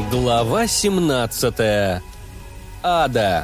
Глава 17. Ада.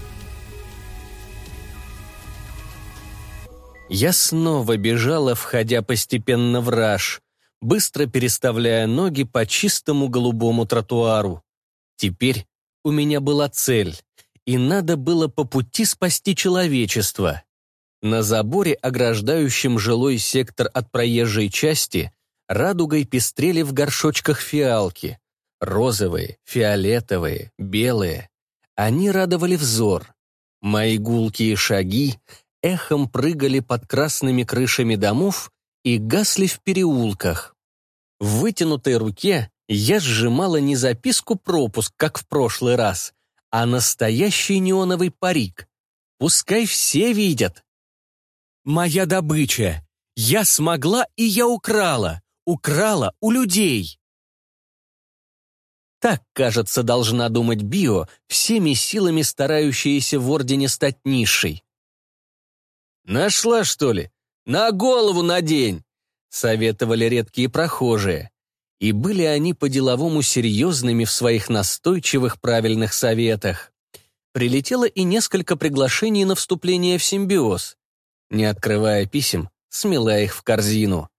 Я снова бежала, входя постепенно в раж, быстро переставляя ноги по чистому голубому тротуару. Теперь у меня была цель, и надо было по пути спасти человечество. На заборе, ограждающем жилой сектор от проезжей части, радугой пестрели в горшочках фиалки. Розовые, фиолетовые, белые. Они радовали взор. Мои гулкие шаги эхом прыгали под красными крышами домов и гасли в переулках. В вытянутой руке я сжимала не записку-пропуск, как в прошлый раз, а настоящий неоновый парик. Пускай все видят. Моя добыча. Я смогла, и я украла. Украла у людей. Так, кажется, должна думать Био, всеми силами старающаяся в Ордене стать низшей. «Нашла, что ли? На голову надень!» — советовали редкие прохожие. И были они по-деловому серьезными в своих настойчивых правильных советах. Прилетело и несколько приглашений на вступление в симбиоз. Не открывая писем, смела их в корзину.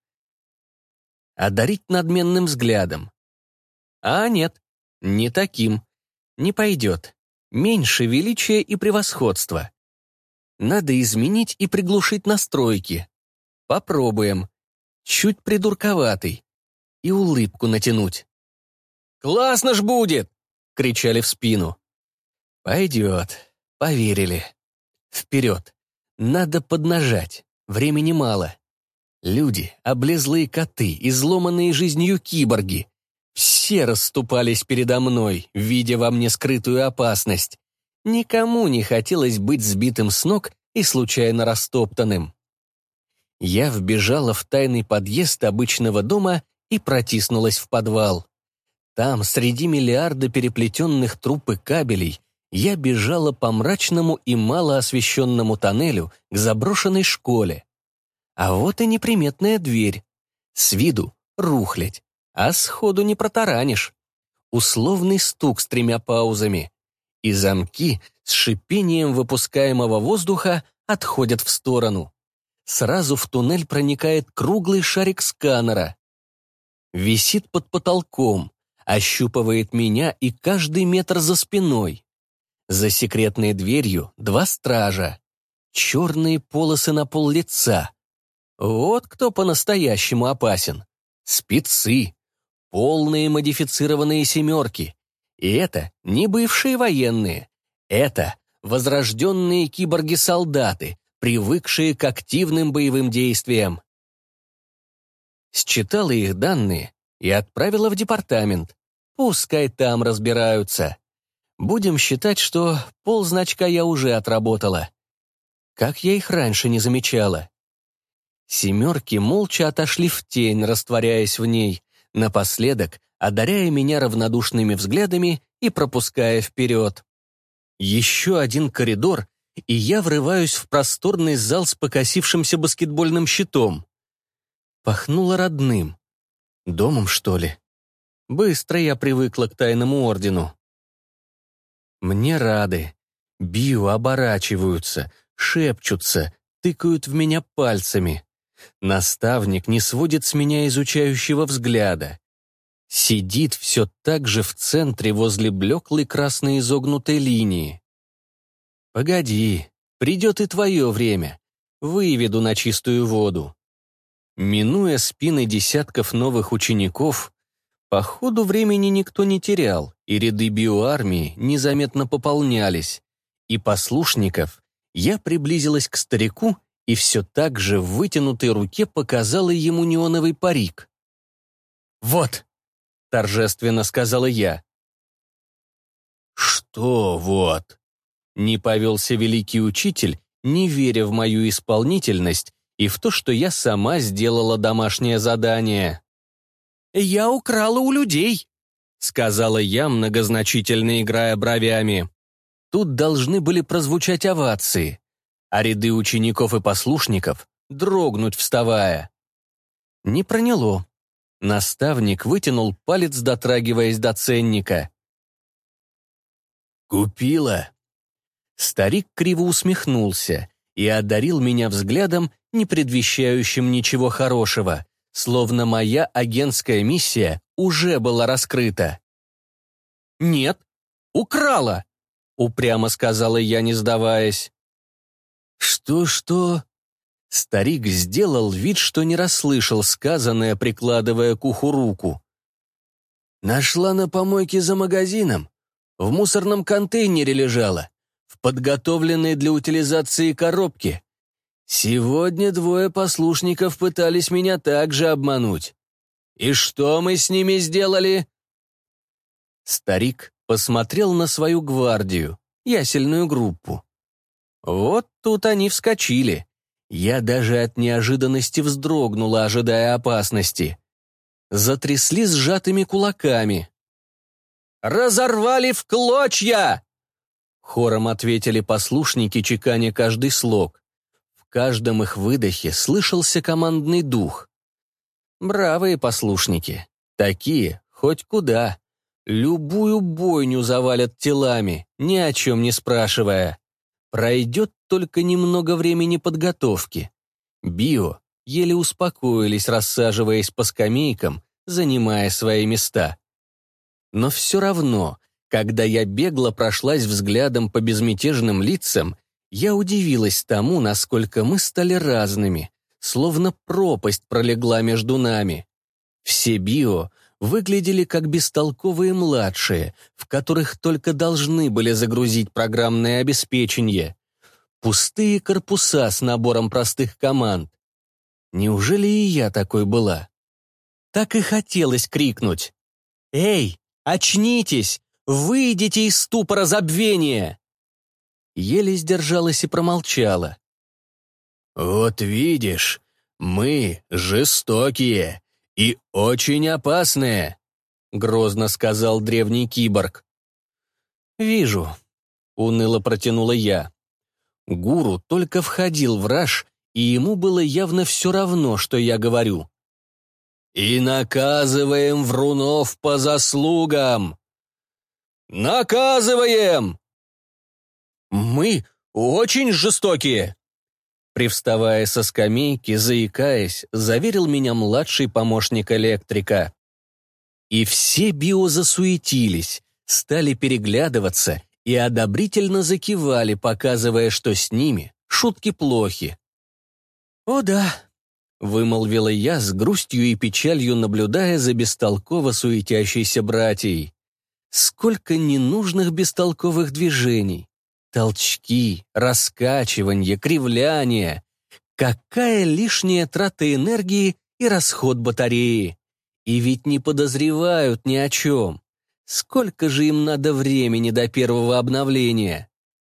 Одарить надменным взглядом. А нет. Не таким. Не пойдет. Меньше величия и превосходства. Надо изменить и приглушить настройки. Попробуем. Чуть придурковатый. И улыбку натянуть. «Классно ж будет!» — кричали в спину. «Пойдет. Поверили. Вперед. Надо поднажать. Времени мало. Люди, облезлые коты, изломанные жизнью киборги. Все расступались передо мной, видя во мне скрытую опасность. Никому не хотелось быть сбитым с ног и случайно растоптанным. Я вбежала в тайный подъезд обычного дома и протиснулась в подвал. Там, среди миллиарда переплетенных труб и кабелей, я бежала по мрачному и малоосвещенному тоннелю к заброшенной школе. А вот и неприметная дверь. С виду рухлядь. А сходу не протаранишь. Условный стук с 3 паузами. И замки с шипением выпускаемого воздуха отходят в сторону. Сразу в туннель проникает круглый шарик сканера. Висит под потолком, ощупывает меня и каждый метр за спиной. За секретной дверью 2 стража. Черные полосы на пол лица. Вот кто по-настоящему опасен. Спецы. Полные модифицированные семерки. И это не бывшие военные. Это возрожденные киборги-солдаты, привыкшие к активным боевым действиям. Считала их данные и отправила в департамент. Пускай там разбираются. Будем считать, что ползначка я уже отработала. Как я их раньше не замечала. Семерки молча отошли в тень, растворяясь в ней, напоследок одаряя меня равнодушными взглядами и пропуская вперед. Еще один коридор, и я врываюсь в просторный зал с покосившимся баскетбольным щитом. Пахнуло родным. Домом, что ли? Быстро я привыкла к тайному ордену. Мне рады. Био оборачиваются, шепчутся, тыкают в меня пальцами. Наставник не сводит с меня изучающего взгляда. Сидит все так же в центре возле блеклой красной изогнутой линии. Погоди, придет и твое время. Выведу на чистую воду. Минуя спины десятков новых учеников, по ходу времени никто не терял, и ряды биоармии незаметно пополнялись, и послушников я приблизилась к старику и все так же в вытянутой руке показала ему неоновый парик. «Вот!» — торжественно сказала я. «Что вот?» — не повелся великий учитель, не веря в мою исполнительность и в то, что я сама сделала домашнее задание. «Я украла у людей», — сказала я, многозначительно играя бровями. Тут должны были прозвучать овации, а ряды учеников и послушников дрогнуть, вставая. Не проняло. Наставник вытянул палец, дотрагиваясь до ценника. «Купила?» Старик криво усмехнулся и одарил меня взглядом, не предвещающим ничего хорошего, словно моя агентская миссия уже была раскрыта. «Нет, украла!» — упрямо сказала я, не сдаваясь. «Что?» Старик сделал вид, что не расслышал сказанное, прикладывая к уху руку. «Нашла на помойке за магазином. В мусорном контейнере лежала, в подготовленной для утилизации коробке. Сегодня 2 послушников пытались меня также обмануть. И что мы с ними сделали?» Старик посмотрел на свою гвардию, ясельную группу. Вот тут они вскочили. Я даже от неожиданности вздрогнула, ожидая опасности. Затрясли сжатыми кулаками. «Разорвали в клочья!» Хором ответили послушники, чеканя каждый слог. В каждом их выдохе слышался командный дух. Бравые послушники. Такие, хоть куда. Любую бойню завалят телами, ни о чем не спрашивая. Пройдет только немного времени подготовки. Био еле успокоились, рассаживаясь по скамейкам, занимая свои места. Но все равно, когда я бегло прошлась взглядом по безмятежным лицам, я удивилась тому, насколько мы стали разными, словно пропасть пролегла между нами. Все био выглядели как бестолковые младшие, в которых только должны были загрузить программное обеспечение. Пустые корпуса с набором простых команд. Неужели и я такой была? Так и хотелось крикнуть: «Эй, очнитесь! Выйдите из ступора забвения!» Еле сдержалась и промолчала. «Вот видишь, мы жестокие и очень опасные», — грозно сказал древний киборг. «Вижу», — уныло протянула я. Гуру только входил в раж, и ему было явно все равно, что я говорю. «И наказываем врунов по заслугам!» «Наказываем!» «Мы очень жестокие!» Привставая со скамейки, заикаясь, заверил меня младший помощник электрика. И все био засуетились, стали переглядываться и одобрительно закивали, показывая, что с ними шутки плохи. «О да», — вымолвила я с грустью и печалью, наблюдая за бестолково суетящейся братьей. Сколько ненужных бестолковых движений. Толчки, раскачивания, кривляния. Какая лишняя трата энергии и расход батареи. И ведь не подозревают ни о чем. Сколько же им надо времени до первого обновления?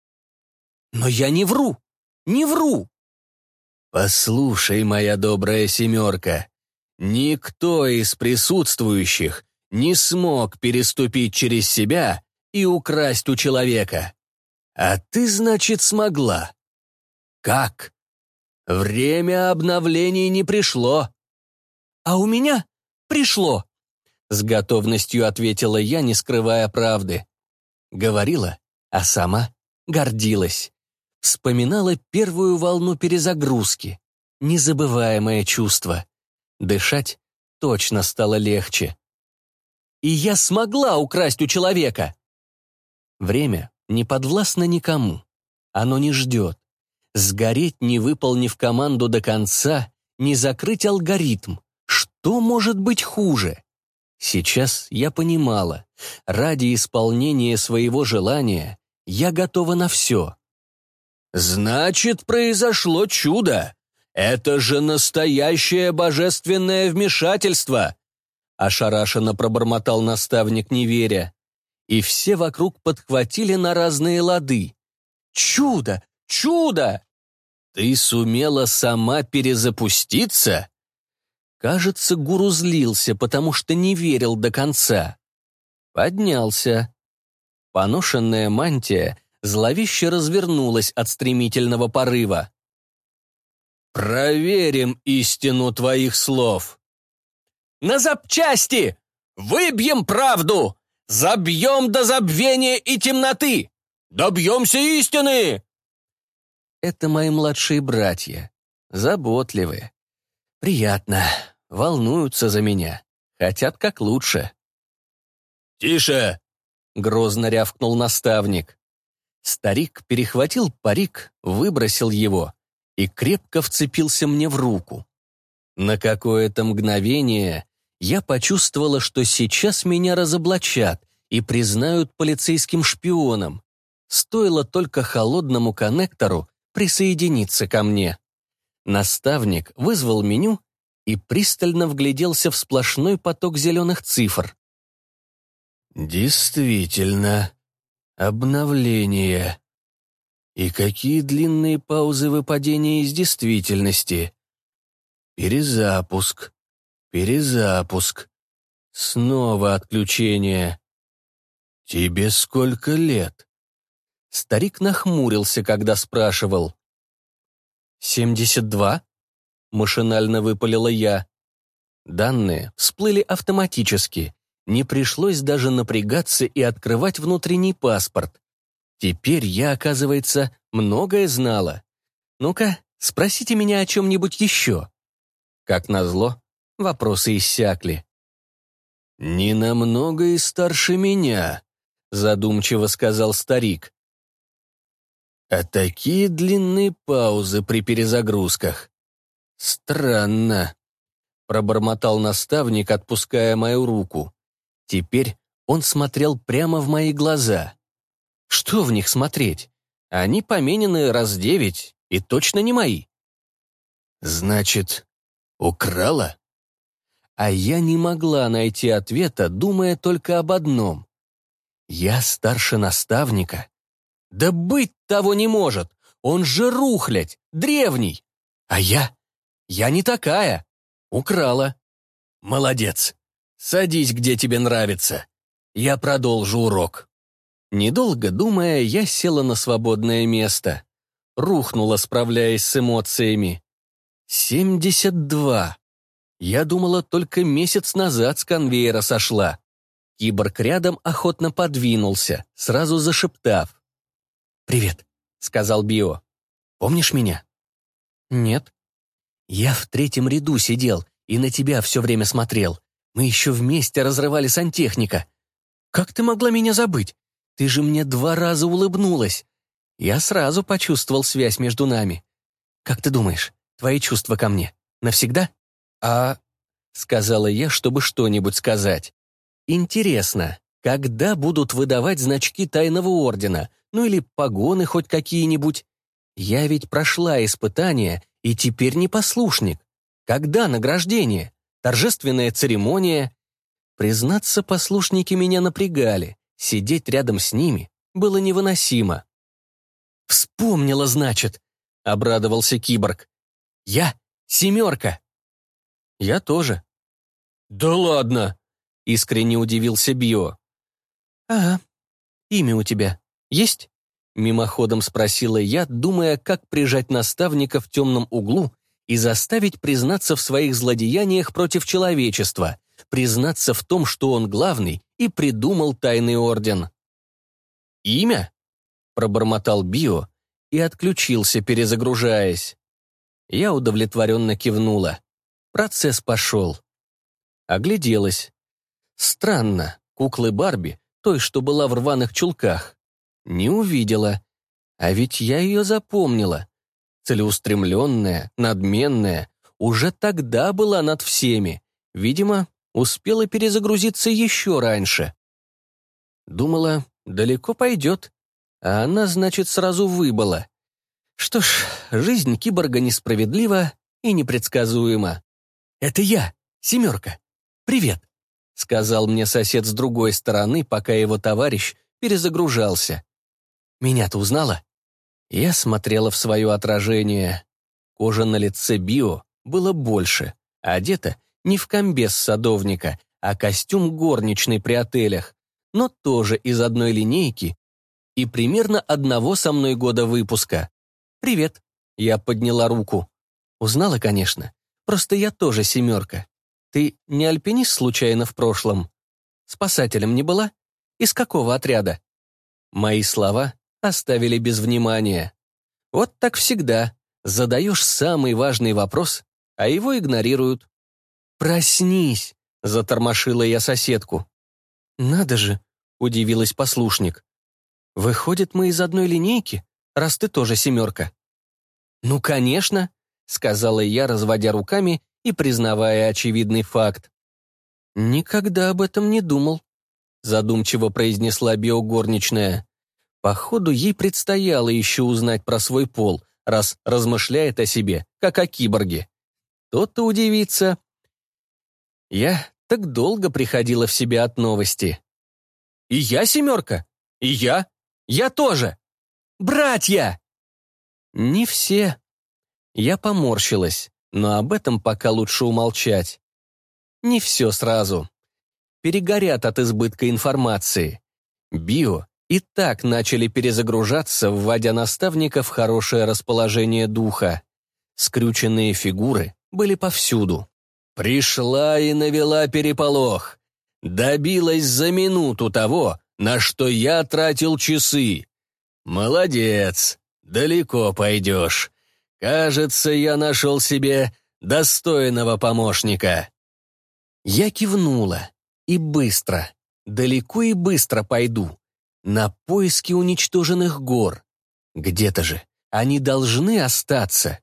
Но я не вру, не вру. «Послушай, моя добрая семерка, никто из присутствующих не смог переступить через себя и украсть у человека. А ты, значит, смогла. Как? Время обновлений не пришло». «А у меня пришло», — с готовностью ответила я, не скрывая правды. Говорила, а сама гордилась. Вспоминала первую волну перезагрузки. Незабываемое чувство. Дышать точно стало легче. И я смогла украсть у человека. Время не подвластно никому. Оно не ждет. Сгореть, не выполнив команду до конца, не закрыть алгоритм. Что может быть хуже? Сейчас я понимала, ради исполнения своего желания я готова на все. «Значит, произошло чудо! Это же настоящее божественное вмешательство!» Ошарашенно пробормотал наставник, не веря. И все вокруг подхватили на разные лады. «Чудо! Чудо!» «Ты сумела сама перезапуститься?» Кажется, гуру злился, потому что не верил до конца. Поднялся. Поношенная мантия зловеще развернулась от стремительного порыва. «Проверим истину твоих слов!» На запчасти! Выбьем правду! Забьем до забвения и темноты! Добьемся истины!» Это мои младшие братья. Заботливые. Приятно. Волнуются за меня. Хотят как лучше. «Тише!» — грозно рявкнул наставник. Старик перехватил парик, выбросил его и крепко вцепился мне в руку. На какое-то мгновение я почувствовала, что сейчас меня разоблачат и признают полицейским шпионом. Стоило только холодному коннектору присоединиться ко мне. Наставник вызвал меню и пристально вгляделся в сплошной поток зеленых цифр. «Действительно, обновление. И какие длинные паузы выпадения из действительности. Перезапуск, перезапуск, снова отключение. Тебе сколько лет?» Старик нахмурился, когда спрашивал. 72? Машинально выпалила я. Данные всплыли автоматически. Не пришлось даже напрягаться и открывать внутренний паспорт. Теперь я, оказывается, многое знала. Ну-ка, спросите меня о чем-нибудь еще. Как назло, вопросы иссякли. «Не намного и старше меня», — задумчиво сказал старик. «А такие длинные паузы при перезагрузках. Странно», — пробормотал наставник, отпуская мою руку. Теперь он смотрел прямо в мои глаза. Что в них смотреть? Они поменены раз 9 и точно не мои. «Значит, украла?» А я не могла найти ответа, думая только об одном. Я старше наставника. Да быть того не может! Он же рухлядь, древний! А я не такая. Украла. Молодец. Садись, где тебе нравится. Я продолжу урок. Недолго думая, я села на свободное место. Рухнула, справляясь с эмоциями. 72. Я думала, только месяц назад с конвейера сошла. Киборг рядом охотно подвинулся, сразу зашептав. «Привет», — сказал Био. «Помнишь меня?» «Нет». «Я в 3-м ряду сидел и на тебя все время смотрел. Мы еще вместе разрывали сантехника. Как ты могла меня забыть? Ты же мне 2 раза улыбнулась. Я сразу почувствовал связь между нами. Как ты думаешь, твои чувства ко мне навсегда?» Сказала я, чтобы что-нибудь сказать. «Интересно, когда будут выдавать значки тайного ордена, ну или погоны хоть какие-нибудь? Я ведь прошла испытание и теперь не послушник. Когда награждение? Торжественная церемония?» Признаться, послушники меня напрягали. Сидеть рядом с ними было невыносимо. «Вспомнила, значит», — обрадовался киборг. «Я 7. «Я тоже». «Да ладно!» — искренне удивился Био. «Ага. Имя у тебя есть?» — мимоходом спросила я, думая, как прижать наставника в темном углу и заставить признаться в своих злодеяниях против человечества, признаться в том, что он главный и придумал тайный орден. «Имя?» — пробормотал Био и отключился, перезагружаясь. Я удовлетворенно кивнула. Процесс пошел. Огляделась. Странно, куклы Барби, той, что была в рваных чулках, не увидела. А ведь я ее запомнила. Целеустремленная, надменная, уже тогда была над всеми. Видимо, успела перезагрузиться еще раньше. Думала, далеко пойдет, а она, значит, сразу выбыла. Что ж, жизнь киборга несправедлива и непредсказуема. «Это я, 7. Привет», — сказал мне сосед с другой стороны, пока его товарищ перезагружался. «Меня-то узнала?» Я смотрела в свое отражение. Кожа на лице Био было больше, одета не в комбез садовника, а костюм горничной при отелях, но тоже из одной линейки и примерно одного со мной года выпуска. «Привет», — я подняла руку. Узнала, конечно, просто я тоже 7. Ты не альпинист случайно в прошлом? Спасателем не была? Из какого отряда?» Мои слова оставили без внимания. Вот так всегда. Задаешь самый важный вопрос, а его игнорируют. «Проснись!» — затормошила я соседку. «Надо же!» — удивилась послушник. «Выходит, мы из одной линейки, раз ты тоже 7». «Ну, конечно!» — сказала я, разводя руками и признавая очевидный факт. «Никогда об этом не думал», — задумчиво произнесла биогорничная. Походу, ей предстояло еще узнать про свой пол, раз размышляет о себе, как о киборге. Тот-то удивится. Я так долго приходила в себя от новости. «И я 7? И я? Я тоже! Братья!» «Не все». Я поморщилась, но об этом пока лучше умолчать. Не все сразу. Перегорят от избытка информации. Био и так начали перезагружаться, вводя наставника в хорошее расположение духа. Скрюченные фигуры были повсюду. Пришла и навела переполох. Добилась за минуту того, на что я тратил часы. Молодец, далеко пойдешь. Кажется, я нашел себе достойного помощника. Я кивнула. И быстро, далеко и быстро пойду. На поиски уничтоженных гор. Где-то же они должны остаться.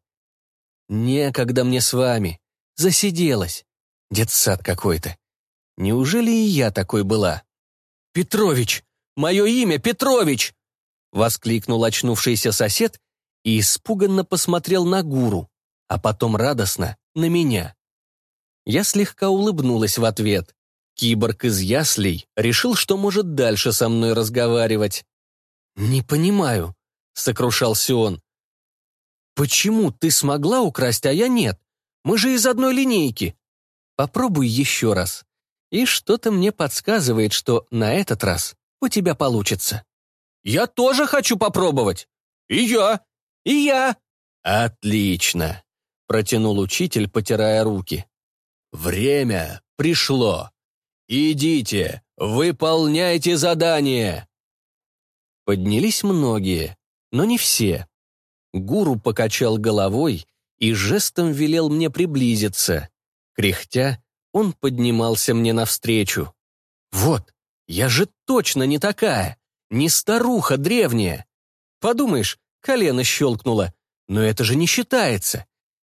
Некогда мне с вами. Засиделась. Детсад какой-то. Неужели и я такой была? «Петрович! Мое имя Петрович!» Воскликнул очнувшийся сосед и испуганно посмотрел на гуру, а потом радостно на меня. Я слегка улыбнулась в ответ. Киборг из яслей решил, что может дальше со мной разговаривать. «Не понимаю», — сокрушался он. «Почему ты смогла украсть, а я нет? Мы же из одной линейки. Попробуй еще раз. И что-то мне подсказывает, что на этот раз у тебя получится». «Я тоже хочу попробовать. И я. И я». «Отлично», — протянул учитель, потирая руки. «Время пришло. Идите, выполняйте задание». Поднялись многие, но не все. Гуру покачал головой и жестом велел мне приблизиться. Кряхтя, он поднимался мне навстречу. «Вот, я же точно не такая, не старуха древняя. Подумаешь, колено щелкнуло, но это же не считается.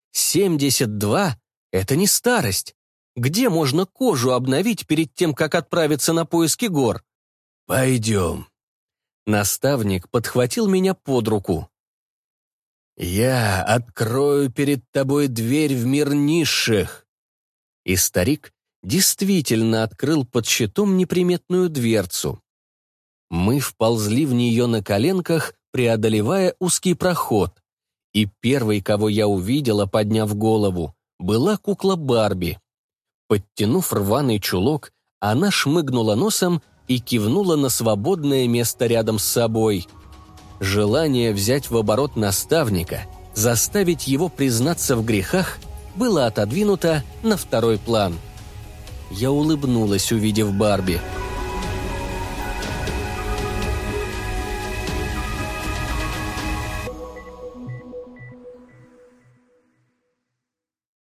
72 — это не старость. Где можно кожу обновить перед тем, как отправиться на поиски гор? Пойдем». Наставник подхватил меня под руку. «Я открою перед тобой дверь в мир низших». И старик действительно открыл под щитом неприметную дверцу. Мы вползли в нее на коленках, преодолевая узкий проход. И первой, кого я увидела, подняв голову, была кукла Барби. Подтянув рваный чулок, она шмыгнула носом и кивнула на свободное место рядом с собой. Желание взять в оборот наставника, заставить его признаться в грехах, было отодвинуто на второй план. Я улыбнулась, увидев Барби.